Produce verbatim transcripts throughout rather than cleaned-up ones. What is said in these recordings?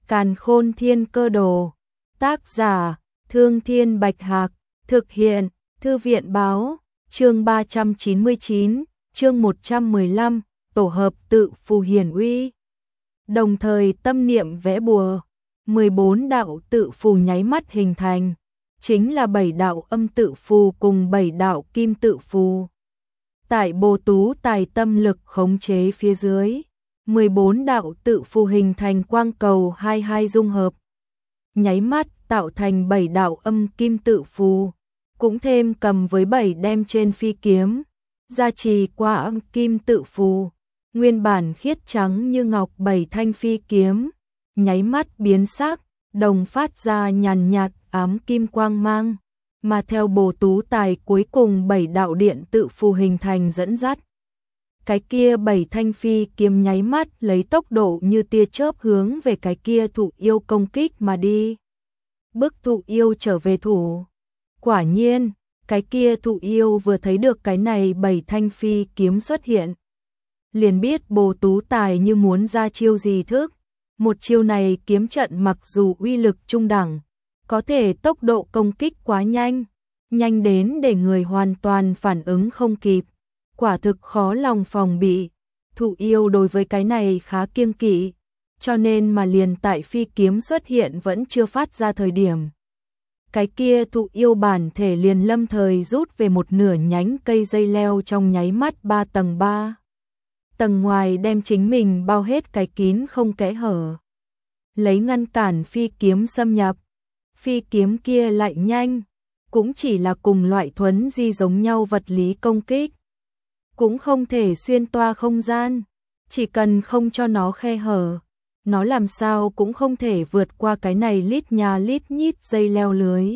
Càn Khôn Thiên Cơ Đồ. Tác giả: Thương Thiên Bạch Hạc. Thực hiện: Thư viện Báo. Chương ba trăm chín mươi chín, chương một trăm mười lăm, tổ hợp tự phù hiển uy. Đồng thời tâm niệm vẽ bùa, mười bốn đạo tự phù nháy mắt hình thành, chính là bảy đạo âm tự phù cùng bảy đạo kim tự phù. Tại Bồ Tú Tài tâm lực khống chế phía dưới, mười bốn đạo tự phù hình thành quang cầu hai hai dung hợp, nháy mắt tạo thành bảy đạo âm kim tự phù, cũng thêm cầm với bảy đem trên phi kiếm, gia trì qua âm kim tự phù, nguyên bản khiết trắng như ngọc bảy thanh phi kiếm, nháy mắt biến sắc, đồng phát ra nhàn nhạt ám kim quang mang, mà theo Bồ Tú Tài cuối cùng bảy đạo điện tự phù hình thành dẫn dắt. Cái kia bảy thanh phi kiếm nháy mắt lấy tốc độ như tia chớp hướng về cái kia thụ yêu công kích mà đi. Bức thụ yêu trở về thủ. Quả nhiên, cái kia thụ yêu vừa thấy được cái này bảy thanh phi kiếm xuất hiện, liền biết Bồ Tú Tài như muốn ra chiêu gì thức. Một chiêu này kiếm trận mặc dù uy lực trung đẳng, có thể tốc độ công kích quá nhanh, nhanh đến để người hoàn toàn phản ứng không kịp, quả thực khó lòng phòng bị. Thụ yêu đối với cái này khá kiêng kỵ, cho nên mà liền tại phi kiếm xuất hiện vẫn chưa phát ra thời điểm, cái kia thụ yêu bản thể liền lâm thời rút về một nửa nhánh cây dây leo trong nháy mắt ba tầng ba. Tầng ngoài đem chính mình bao hết cái kín không kẽ hở, lấy ngăn cản phi kiếm xâm nhập. Phi kiếm kia lại nhanh, cũng chỉ là cùng loại thuấn di giống nhau vật lý công kích, cũng không thể xuyên toa không gian, chỉ cần không cho nó khe hở, nó làm sao cũng không thể vượt qua cái này lít nhà lít nhít dây leo lưới,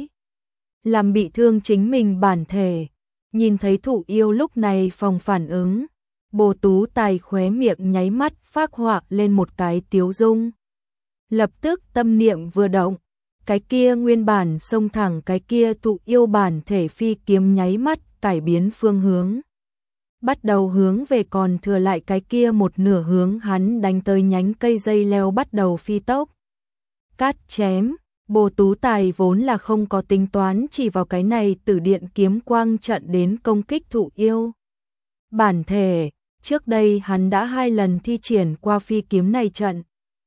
làm bị thương chính mình bản thể. Nhìn thấy thụ yêu lúc này phòng phản ứng, Bồ Tú Tài khóe miệng nháy mắt phác họa lên một cái tiếu dung. Lập tức tâm niệm vừa động, cái kia nguyên bản xông thẳng cái kia thụ yêu bản thể phi kiếm nháy mắt cải biến phương hướng, bắt đầu hướng về còn thừa lại cái kia một nửa hướng hắn đánh tới nhánh cây dây leo bắt đầu phi tốc. Cắt chém. Bồ Tú Tài vốn là không có tính toán chỉ vào cái này tử điện kiếm quang trận đến công kích thụ yêu bản thể, trước đây hắn đã hai lần thi triển qua phi kiếm này trận,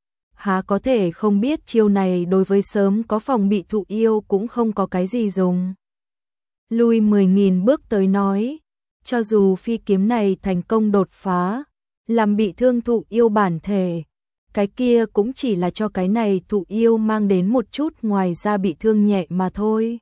há có thể không biết chiêu này đối với sớm có phòng bị thụ yêu cũng không có cái gì dùng. Lui mười nghìn bước tới nói, cho dù phi kiếm này thành công đột phá, làm bị thương thụ yêu bản thể, cái kia cũng chỉ là cho cái này thụ yêu mang đến một chút ngoài ra bị thương nhẹ mà thôi.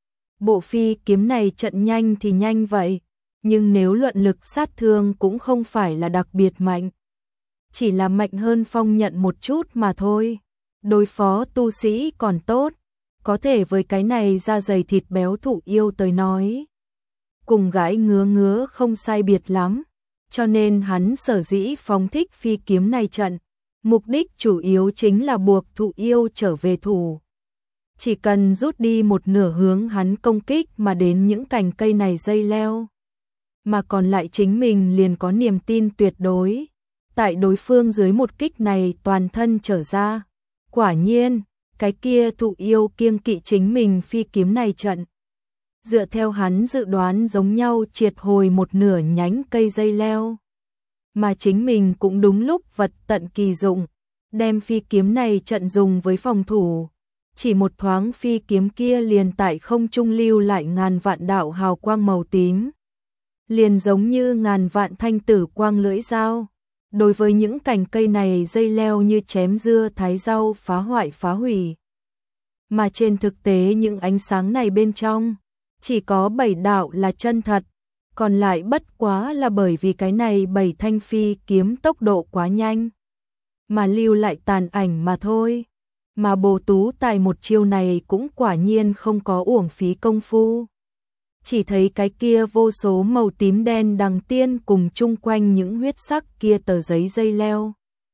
Bộ phi kiếm này trận nhanh thì nhanh vậy, nhưng nếu luận lực sát thương cũng không phải là đặc biệt mạnh, chỉ là mạnh hơn phong nhận một chút mà thôi. Đối phó tu sĩ còn tốt, có thể với cái này da dày thịt béo thụ yêu tới nói, cùng gãi ngứa ngứa không sai biệt lắm, cho nên hắn sở dĩ phóng thích phi kiếm này trận, mục đích chủ yếu chính là buộc thụ yêu trở về thủ. Chỉ cần rút đi một nửa hướng hắn công kích mà đến những cành cây này dây leo, mà còn lại chính mình liền có niềm tin tuyệt đối, tại đối phương dưới một kích này toàn thân trở ra. Quả nhiên, cái kia thụ yêu kiêng kỵ chính mình phi kiếm này trận, dựa theo hắn dự đoán giống nhau triệt hồi một nửa nhánh cây dây leo, mà chính mình cũng đúng lúc vật tận kỳ dụng, đem phi kiếm này trận dùng với phòng thủ. Chỉ một thoáng phi kiếm kia liền tại không trung lưu lại ngàn vạn đạo hào quang màu tím, liền giống như ngàn vạn thanh tử quang lưỡi dao, đối với những cành cây này dây leo như chém dưa thái rau phá hoại phá hủy. Mà trên thực tế những ánh sáng này bên trong, chỉ có bảy đạo là chân thật, còn lại bất quá là bởi vì cái này bảy thanh phi kiếm tốc độ quá nhanh, mà lưu lại tàn ảnh mà thôi. Mà Bồ Tú Tài một chiêu này cũng quả nhiên không có uổng phí công phu. Chỉ thấy cái kia vô số màu tím đen đằng tiên cùng chung quanh những huyết sắc kia tờ giấy dây leo,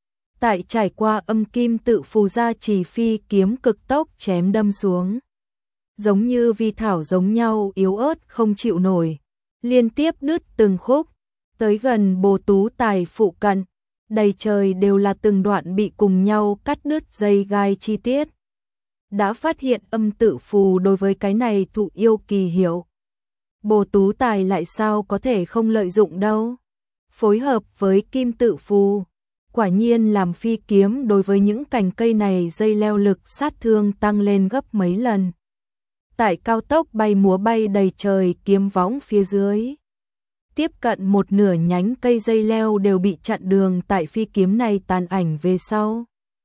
tại trải qua âm kim tự phù ra chỉ phi kiếm cực tốc chém đâm xuống, giống như vi thảo giống nhau yếu ớt không chịu nổi, liên tiếp đứt từng khúc, tới gần Bồ Tú Tài phụ cận, đầy trời đều là từng đoạn bị cùng nhau cắt đứt dây gai chi tiết. Đã phát hiện âm tự phù đối với cái này thụ yêu kỳ hiệu. Bồ Tú Tài lại sao có thể không lợi dụng đâu. Phối hợp với kim tự phù, quả nhiên làm phi kiếm đối với những cành cây này dây leo lực sát thương tăng lên gấp mấy lần. Tại cao tốc bay múa bay đầy trời kiếm võng phía dưới. Tiếp cận một nửa nhánh cây dây leo đều bị chặn đường tại phi kiếm này tàn ảnh về sau.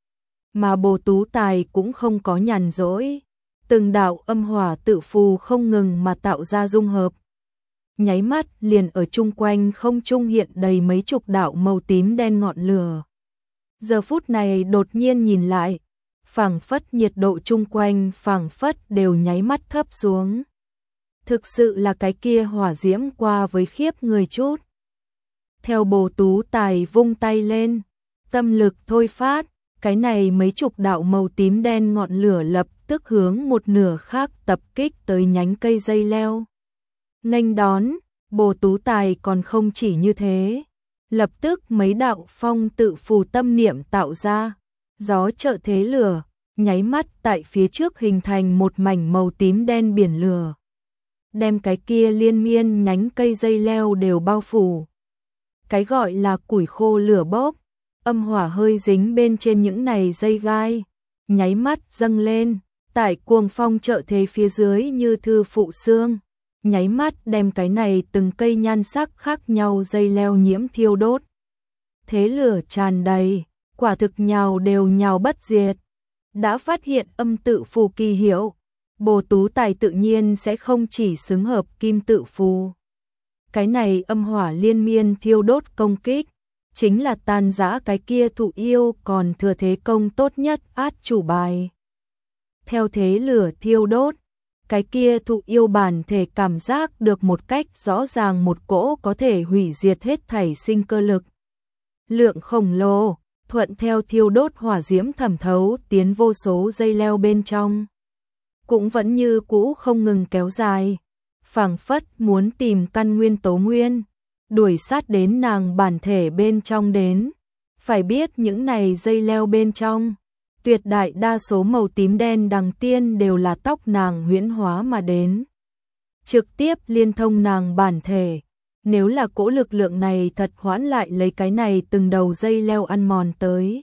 Mà Bồ Tú Tài cũng không có nhàn rỗi. Từng đạo âm hỏa tự phù không ngừng mà tạo ra dung hợp. Nháy mắt liền ở chung quanh không trung hiện đầy mấy chục đạo màu tím đen ngọn lửa. Giờ phút này đột nhiên nhìn lại, phảng phất nhiệt độ chung quanh phảng phất đều nháy mắt thấp xuống. Thực sự là cái kia hỏa diễm qua với khiếp người chút. Theo Bồ Tú Tài vung tay lên, tâm lực thôi phát, cái này mấy chục đạo màu tím đen ngọn lửa lập tức hướng một nửa khác tập kích tới nhánh cây dây leo. Nghênh đón, Bồ Tú Tài còn không chỉ như thế. Lập tức mấy đạo phong tự phù tâm niệm tạo ra, gió trợ thế lửa, nháy mắt tại phía trước hình thành một mảnh màu tím đen biển lửa. Đem cái kia liên miên nhánh cây dây leo đều bao phủ. Cái gọi là củi khô lửa bốc, âm hỏa hơi dính bên trên những này dây gai, nháy mắt dâng lên, tại cuồng phong trợ thế phía dưới như thư phụ xương, nháy mắt đem cái này từng cây nhan sắc khác nhau dây leo nhiễm thiêu đốt. Thế lửa tràn đầy, quả thực nhào đều nhào bất diệt. Đã phát hiện âm tự phù kỳ hiệu, Bồ Tú Tài tự nhiên sẽ không chỉ xứng hợp kim tự phù. Cái này âm hỏa liên miên thiêu đốt công kích, chính là tan rã cái kia thụ yêu còn thừa thế công tốt nhất át chủ bài. Theo thế lửa thiêu đốt, cái kia thụ yêu bản thể cảm giác được một cách rõ ràng một cỗ có thể hủy diệt hết thảy sinh cơ lực. Lượng khổng lồ, thuận theo thiêu đốt hỏa diễm thẩm thấu tiến vô số dây leo bên trong. Cũng vẫn như cũ không ngừng kéo dài, phảng phất muốn tìm căn nguyên tố nguyên, đuổi sát đến nàng bản thể bên trong đến. Phải biết những này dây leo bên trong, tuyệt đại đa số màu tím đen đằng tiên đều là tóc nàng huyễn hóa mà đến. Trực tiếp liên thông nàng bản thể, nếu là cỗ lực lượng này thật hoãn lại lấy cái này từng đầu dây leo ăn mòn tới.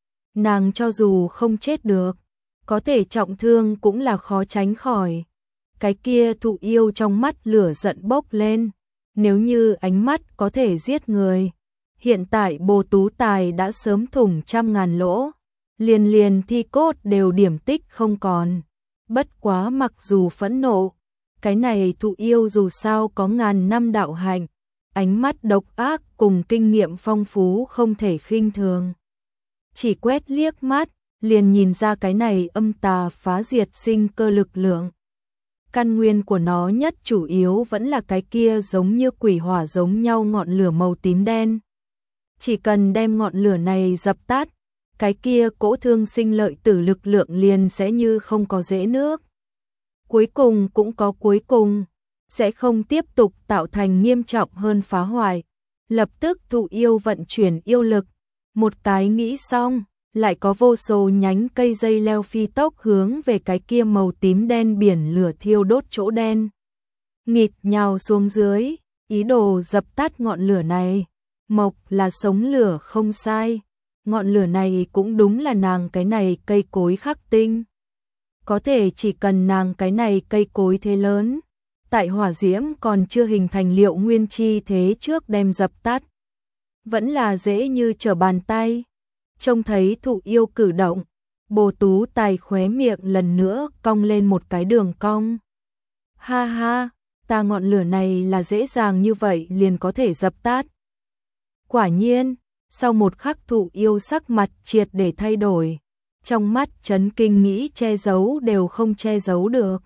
Nàng cho dù không chết được, có thể trọng thương cũng là khó tránh khỏi. Cái kia thụ yêu trong mắt lửa giận bốc lên, nếu như ánh mắt có thể giết người. Hiện tại Bồ Tú Tài đã sớm thủng trăm ngàn lỗ, liền liền thi cốt đều điểm tích không còn. Bất quá mặc dù phẫn nộ, cái này thụ yêu dù sao có ngàn năm đạo hạnh, ánh mắt độc ác cùng kinh nghiệm phong phú không thể khinh thường. Chỉ quét liếc mắt, liền nhìn ra cái này âm tà phá diệt sinh cơ lực lượng. Căn nguyên của nó nhất chủ yếu vẫn là cái kia giống như quỷ hỏa giống nhau ngọn lửa màu tím đen. Chỉ cần đem ngọn lửa này dập tắt, cái kia cỗ thương sinh lợi tử lực lượng liền sẽ như không có rễ nước. Cuối cùng cũng có cuối cùng, sẽ không tiếp tục tạo thành nghiêm trọng hơn phá hoại. Lập tức thụ yêu vận chuyển yêu lực, một cái nghĩ xong, lại có vô số nhánh cây dây leo phi tốc hướng về cái kia màu tím đen biển lửa thiêu đốt chỗ đen. Nghịt nhào xuống dưới, ý đồ dập tắt ngọn lửa này. Mộc là sống lửa không sai, ngọn lửa này cũng đúng là nàng cái này cây cối khắc tinh. Có thể chỉ cần nàng cái này cây cối thế lớn, tại hỏa diễm còn chưa hình thành liệu nguyên chi thế trước đem dập tắt. Vẫn là dễ như trở bàn tay. Trông thấy thụ yêu cử động, Bồ Tú Tài khóe miệng lần nữa cong lên một cái đường cong. Ha ha, ta ngọn lửa này là dễ dàng như vậy liền có thể dập tắt. Quả nhiên, sau một khắc thụ yêu sắc mặt triệt để thay đổi, trong mắt chấn kinh nghĩ che giấu đều không che giấu được.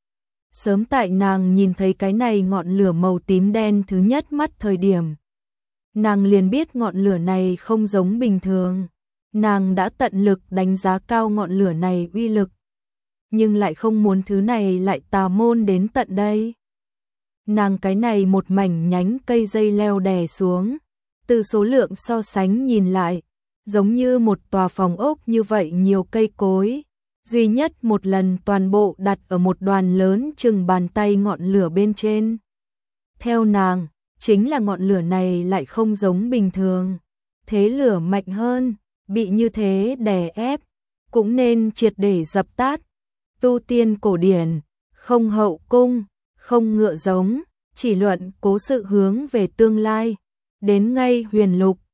Sớm tại nàng nhìn thấy cái này ngọn lửa màu tím đen thứ nhất mắt thời điểm, nàng liền biết ngọn lửa này không giống bình thường. Nàng đã tận lực đánh giá cao ngọn lửa này uy lực, nhưng lại không muốn thứ này lại tà môn đến tận đây. Nàng cái này một mảnh nhánh cây dây leo đè xuống, Từ số lượng so sánh nhìn lại, giống như một tòa phòng ốc như vậy nhiều cây cối, duy nhất một lần toàn bộ đặt ở một đoàn lớn chừng bàn tay ngọn lửa bên trên. Theo nàng, chính là ngọn lửa này lại không giống bình thường, thế lửa mạnh hơn, bị như thế đè ép, cũng nên triệt để dập tắt. Tu tiên cổ điển, không hậu cung, không ngựa giống, chỉ luận cố sự hướng về tương lai, đến ngay huyền lục,